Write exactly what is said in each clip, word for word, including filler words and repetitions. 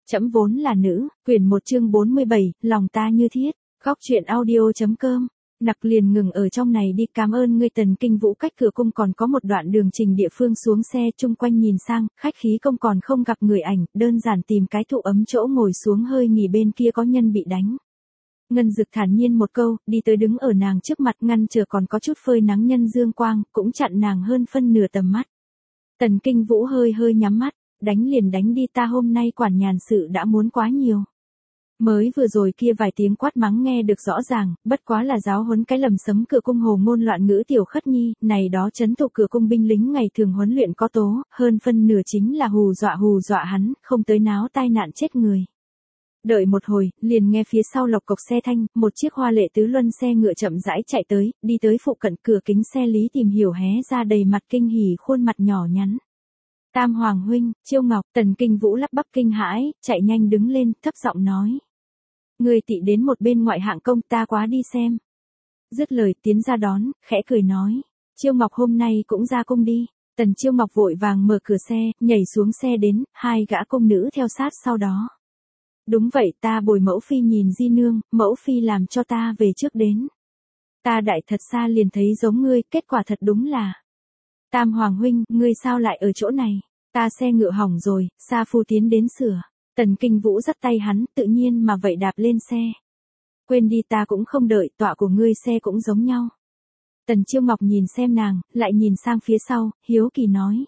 Trẫm vốn là nữ, quyển một chương bốn mươi bảy, lòng ta như thiết, góc truyện audio.com. Nặc liền ngừng ở trong này đi, cảm ơn ngươi. Tần Kinh Vũ cách cửa cung còn có một đoạn đường trình địa phương xuống xe, chung quanh nhìn sang, khách khí công còn không gặp người ảnh, đơn giản tìm cái thụ ấm chỗ ngồi xuống hơi nghỉ, bên kia có nhân bị đánh. Ngân Dực thản nhiên một câu, đi tới đứng ở nàng trước mặt, ngăn trở còn có chút phơi nắng nhân dương quang, cũng chặn nàng hơn phân nửa tầm mắt. Tần Kinh Vũ hơi hơi nhắm mắt, đánh liền đánh đi, ta hôm nay quản nhàn sự đã muốn quá nhiều. Mới vừa rồi kia vài tiếng quát mắng nghe được rõ ràng, bất quá là giáo huấn cái lầm sấm cửa cung hồ ngôn loạn ngữ tiểu khất nhi, này đó trấn thủ cửa cung binh lính ngày thường huấn luyện có tố, hơn phân nửa chính là hù dọa hù dọa hắn, không tới náo tai nạn chết người. Đợi một hồi, liền nghe phía sau lộc cộc xe thanh, một chiếc hoa lệ tứ luân xe ngựa chậm rãi chạy tới, đi tới phụ cận cửa kính xe Lý Tìm Hiểu hé ra đầy mặt kinh hỉ, khuôn mặt nhỏ nhắn. Tam Hoàng huynh, Chiêu Ngọc. Tần Kinh Vũ lắp bắp kinh hãi, chạy nhanh đứng lên, thấp giọng nói. Người tị đến một bên ngoại hạng công, ta quá đi xem. Dứt lời tiến ra đón, khẽ cười nói. Chiêu Ngọc hôm nay cũng ra cung đi. Tần Chiêu Ngọc vội vàng mở cửa xe, nhảy xuống xe đến, hai gã công nữ theo sát sau đó. Đúng vậy, ta bồi mẫu phi nhìn di nương, mẫu phi làm cho ta về trước đến. Ta đại thật xa liền thấy giống ngươi, kết quả thật đúng là. Tam Hoàng huynh, ngươi sao lại ở chỗ này? Ta xe ngựa hỏng rồi, sa phu tiến đến sửa. Tần Kinh Vũ dắt tay hắn, tự nhiên mà vậy đạp lên xe. Quên đi, ta cũng không đợi, tọa của ngươi xe cũng giống nhau. Tần Chiêu Ngọc nhìn xem nàng, lại nhìn sang phía sau, hiếu kỳ nói.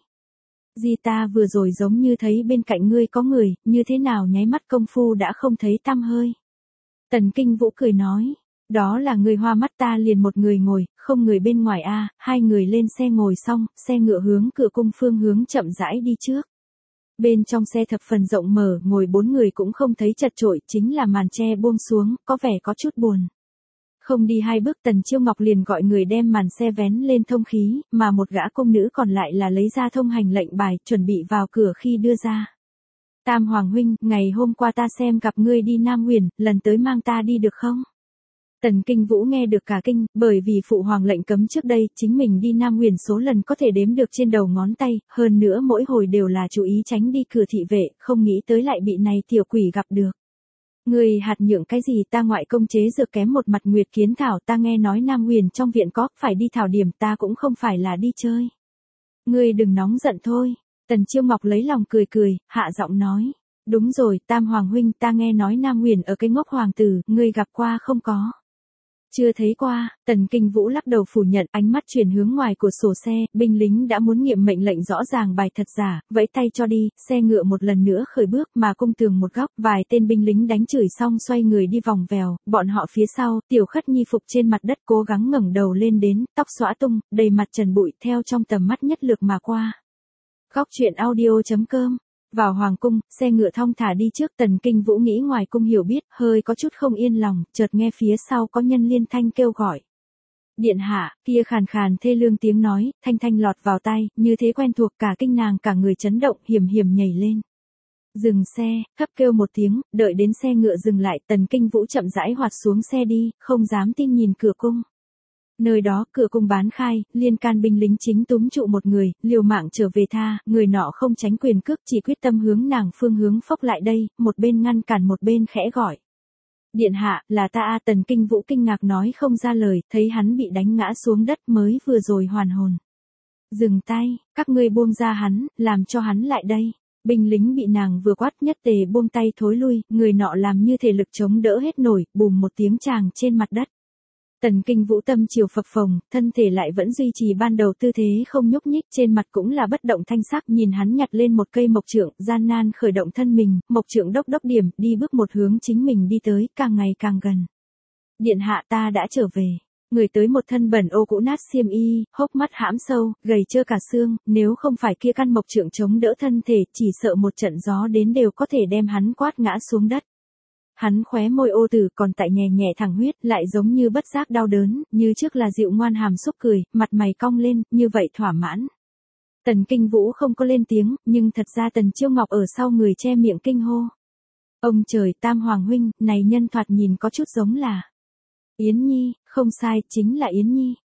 Di ta vừa rồi giống như thấy bên cạnh ngươi có người, như thế nào nháy mắt công phu đã không thấy tăm hơi. Tần Kinh Vũ cười nói. Đó là người hoa mắt, ta liền một người ngồi, không người bên ngoài a. Hai người lên xe ngồi xong, xe ngựa hướng cửa cung phương hướng chậm rãi đi trước. Bên trong xe thập phần rộng mở, ngồi bốn người cũng không thấy chật chội, chính là màn che buông xuống, có vẻ có chút buồn. Không đi hai bước, Tần Chiêu Ngọc liền gọi người đem màn xe vén lên thông khí, mà một gã công nữ còn lại là lấy ra thông hành lệnh bài, chuẩn bị vào cửa khi đưa ra. Tam Hoàng huynh, ngày hôm qua ta xem gặp ngươi đi Nam Huyền, lần tới mang ta đi được không? Tần Kinh Vũ nghe được cả kinh, bởi vì phụ hoàng lệnh cấm trước đây, chính mình đi Nam Huyền số lần có thể đếm được trên đầu ngón tay, hơn nữa mỗi hồi đều là chú ý tránh đi cửa thị vệ, không nghĩ tới lại bị này tiểu quỷ gặp được. Người hạt nhượng cái gì, ta ngoại công chế dược kém một mặt nguyệt kiến thảo, ta nghe nói Nam Huyền trong viện có, phải đi thảo điểm, ta cũng không phải là đi chơi. Ngươi đừng nóng giận thôi. Tần Chiêu Ngọc lấy lòng cười cười, hạ giọng nói. Đúng rồi, Tam Hoàng huynh, ta nghe nói Nam Huyền ở cái ngốc hoàng tử, ngươi gặp qua không có? Chưa thấy qua. Tần Kinh Vũ lắc đầu phủ nhận, ánh mắt chuyển hướng ngoài của sổ xe, binh lính đã muốn nghiệm mệnh lệnh rõ ràng bài thật giả, vẫy tay cho đi, xe ngựa một lần nữa khởi bước, mà cung tường một góc, vài tên binh lính đánh chửi xong xoay người đi vòng vèo, bọn họ phía sau, tiểu khất nhi phục trên mặt đất cố gắng ngẩng đầu lên đến, tóc xõa tung, đầy mặt trần bụi, theo trong tầm mắt nhất lược mà qua. Góc truyện audio.com. Vào hoàng cung, xe ngựa thong thả đi trước. Tần Kinh Vũ nghĩ ngoài cung hiểu biết, hơi có chút không yên lòng, chợt nghe phía sau có nhân liên thanh kêu gọi. Điện hạ, kia khàn khàn thê lương tiếng nói, thanh thanh lọt vào tai, như thế quen thuộc, cả kinh nàng cả người chấn động, hiểm hiểm nhảy lên. Dừng xe, thấp kêu một tiếng, đợi đến xe ngựa dừng lại, Tần Kinh Vũ chậm rãi hoạt xuống xe đi, không dám tin nhìn cửa cung. Nơi đó, cửa cung bán khai, liên can binh lính chính túm trụ một người, liều mạng trở về tha, người nọ không tránh quyền cước, chỉ quyết tâm hướng nàng phương hướng phốc lại đây, một bên ngăn cản một bên khẽ gọi. Điện hạ, là ta a. Tần Kinh Vũ kinh ngạc nói không ra lời, thấy hắn bị đánh ngã xuống đất mới vừa rồi hoàn hồn. Dừng tay, các ngươi buông ra hắn, làm cho hắn lại đây. Binh lính bị nàng vừa quát nhất tề buông tay thối lui, người nọ làm như thể lực chống đỡ hết nổi, bùm một tiếng tràng trên mặt đất. Tần Kinh Vũ tâm chiều phập phồng, thân thể lại vẫn duy trì ban đầu tư thế không nhúc nhích, trên mặt cũng là bất động thanh sắc, nhìn hắn nhặt lên một cây mộc trượng, gian nan khởi động thân mình, mộc trượng đốc đốc điểm, đi bước một hướng chính mình đi tới, càng ngày càng gần. Điện hạ, ta đã trở về. Người tới một thân bẩn ô cũ nát xiêm y, hốc mắt hãm sâu, gầy trơ cả xương, nếu không phải kia căn mộc trượng chống đỡ thân thể, chỉ sợ một trận gió đến đều có thể đem hắn quát ngã xuống đất. Hắn khóe môi ô tử còn tại nhẹ nhẹ thẳng huyết, lại giống như bất giác đau đớn, như trước là dịu ngoan hàm xúc cười, mặt mày cong lên, như vậy thỏa mãn. Tần Kinh Vũ không có lên tiếng, nhưng thật ra Tần Chiêu Ngọc ở sau người che miệng kinh hô. Ông trời, Tam Hoàng huynh, này nhân thoạt nhìn có chút giống là Yến Nhi, không sai, chính là Yến Nhi.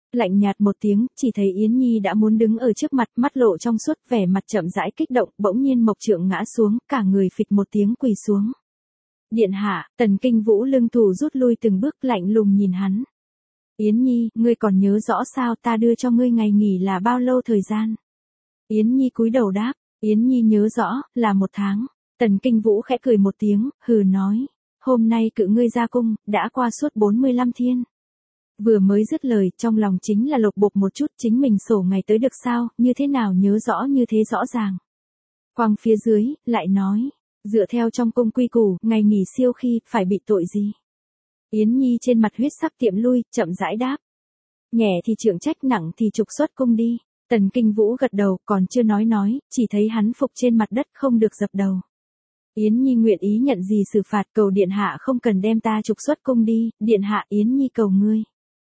Lạnh nhạt một tiếng, chỉ thấy Yến Nhi đã muốn đứng ở trước mặt, mắt lộ trong suốt, vẻ mặt chậm rãi kích động, bỗng nhiên Mộc Trượng ngã xuống, cả người phịch một tiếng quỳ xuống. Điện hạ, Tần Kinh Vũ lưng thủ rút lui từng bước, lạnh lùng nhìn hắn. Yến Nhi, ngươi còn nhớ rõ sao, ta đưa cho ngươi ngày nghỉ là bao lâu thời gian? Yến Nhi cúi đầu đáp, Yến Nhi nhớ rõ, là một tháng. Tần Kinh Vũ khẽ cười một tiếng, hừ nói, hôm nay cự ngươi ra cung, đã qua suốt bốn mươi lăm thiên. Vừa mới dứt lời, trong lòng chính là lột bột một chút, chính mình sổ ngày tới được sao, như thế nào nhớ rõ như thế rõ ràng. Quang phía dưới, lại nói, dựa theo trong cung quy củ, ngày nghỉ siêu khi, phải bị tội gì? Yến Nhi trên mặt huyết sắc tiệm lui, chậm rãi đáp. Nhẹ thì trượng trách, nặng thì trục xuất cung đi. Tần Kinh Vũ gật đầu, còn chưa nói nói, chỉ thấy hắn phục trên mặt đất không được dập đầu. Yến Nhi nguyện ý nhận gì xử phạt, cầu điện hạ không cần đem ta trục xuất cung đi, điện hạ Yến Nhi cầu ngươi.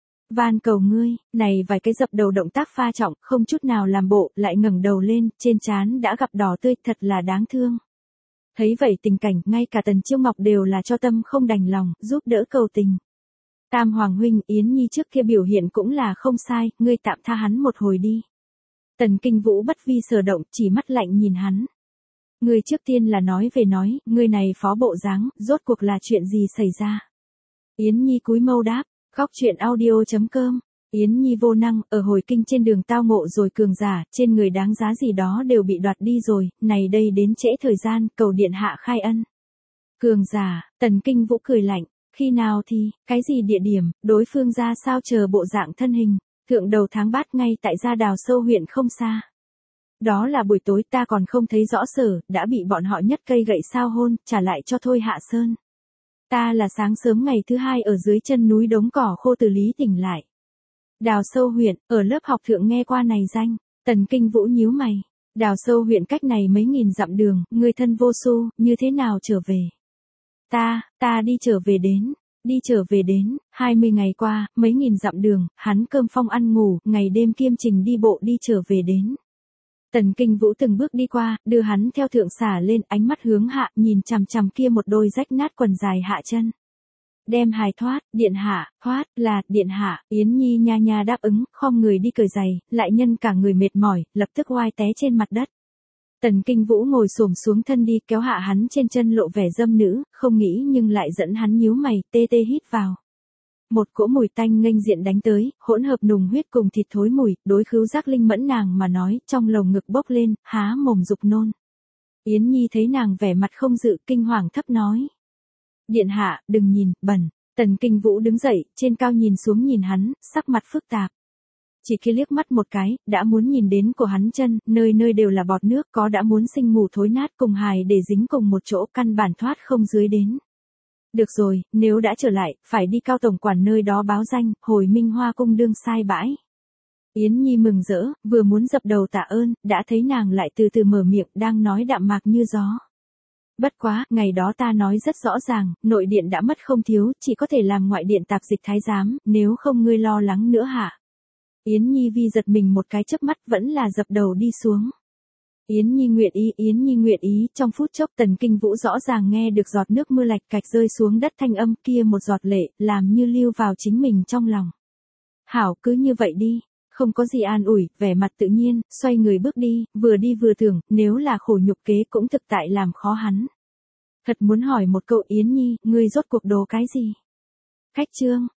Van cầu ngươi, này vài cái dập đầu động tác pha trọng, không chút nào làm bộ, lại ngẩng đầu lên, trên trán đã gặp đỏ tươi, thật là đáng thương. Thấy vậy tình cảnh, ngay cả Tần Chiêu Ngọc đều là cho tâm không đành lòng, giúp đỡ cầu tình. Tam Hoàng huynh, Yến Nhi trước kia biểu hiện cũng là không sai, ngươi tạm tha hắn một hồi đi. Tần Kinh Vũ bất vi sở động, chỉ mắt lạnh nhìn hắn. Ngươi trước tiên là nói về nói, ngươi này phó bộ dáng, rốt cuộc là chuyện gì xảy ra? Yến Nhi cúi mâu đáp, khóc chuyện audio chấm com. Yến Nhi vô năng, ở hồi kinh trên đường tao ngộ rồi cường giả, trên người đáng giá gì đó đều bị đoạt đi rồi, này đây đến trễ thời gian, cầu điện hạ khai ân. Cường giả, Tần Kinh Vũ cười lạnh, khi nào thì, cái gì địa điểm, đối phương ra sao chờ bộ dạng thân hình, thượng đầu tháng bát ngay tại gia Đào Sâu huyện không xa. Đó là buổi tối ta còn không thấy rõ sở, đã bị bọn họ nhất cây gậy sao hôn, trả lại cho Thôi Hạ Sơn. Ta là sáng sớm ngày thứ hai ở dưới chân núi đống cỏ khô từ Lý tỉnh lại. Đào Sâu huyện, ở lớp học thượng nghe qua này danh, Tần Kinh Vũ nhíu mày. Đào Sâu huyện cách này mấy nghìn dặm đường, người thân vô su, như thế nào trở về? Ta, ta đi trở về đến, đi trở về đến, hai mươi ngày qua, mấy nghìn dặm đường, hắn cơm phong ăn ngủ, ngày đêm kiêm trình đi bộ đi trở về đến. Tần Kinh Vũ từng bước đi qua, đưa hắn theo thượng xả lên, ánh mắt hướng hạ, nhìn chằm chằm kia một đôi rách nát quần dài hạ chân. Đem hài thoát, điện hạ, thoát, là, điện hạ, Yến Nhi nha nha đáp ứng, khom người đi cởi giày, lại nhân cả người mệt mỏi, lập tức oai té trên mặt đất. Tần Kinh Vũ ngồi xổm xuống thân đi, kéo hạ hắn trên chân lộ vẻ dâm nữ, không nghĩ nhưng lại dẫn hắn nhíu mày, tê tê hít vào. Một cỗ mùi tanh nghênh diện đánh tới, hỗn hợp nùng huyết cùng thịt thối mùi, đối khứu giác linh mẫn nàng mà nói, trong lồng ngực bốc lên, há mồm dục nôn. Yến Nhi thấy nàng vẻ mặt không dự, kinh hoàng thấp nói. Điện hạ, đừng nhìn, bẩn. Tần Kinh Vũ đứng dậy, trên cao nhìn xuống nhìn hắn, sắc mặt phức tạp. Chỉ khi liếc mắt một cái, đã muốn nhìn đến của hắn chân, nơi nơi đều là bọt nước, có đã muốn sinh mù thối nát cùng hài để dính cùng một chỗ, căn bản thoát không dưới đến. Được rồi, nếu đã trở lại, phải đi cao tổng quản nơi đó báo danh, hồi Minh Hoa cung đương sai bãi. Yến Nhi mừng rỡ, vừa muốn dập đầu tạ ơn, đã thấy nàng lại từ từ mở miệng, đang nói đạm mạc như gió. Bất quá, ngày đó ta nói rất rõ ràng, nội điện đã mất không thiếu, chỉ có thể làm ngoại điện tạp dịch thái giám, nếu không ngươi lo lắng nữa hả? Yến Nhi vi giật mình một cái chớp mắt, vẫn là dập đầu đi xuống. Yến Nhi nguyện ý, Yến Nhi nguyện ý, trong phút chốc Tần Kinh Vũ rõ ràng nghe được giọt nước mưa lạch cạch rơi xuống đất thanh âm kia một giọt lệ, làm như lưu vào chính mình trong lòng. Hảo, cứ như vậy đi, không có gì an ủi, vẻ mặt tự nhiên, xoay người bước đi, vừa đi vừa tưởng, nếu là khổ nhục kế cũng thực tại làm khó hắn. Thật muốn hỏi một câu Yến Nhi, ngươi rốt cuộc đồ cái gì? Khách chương.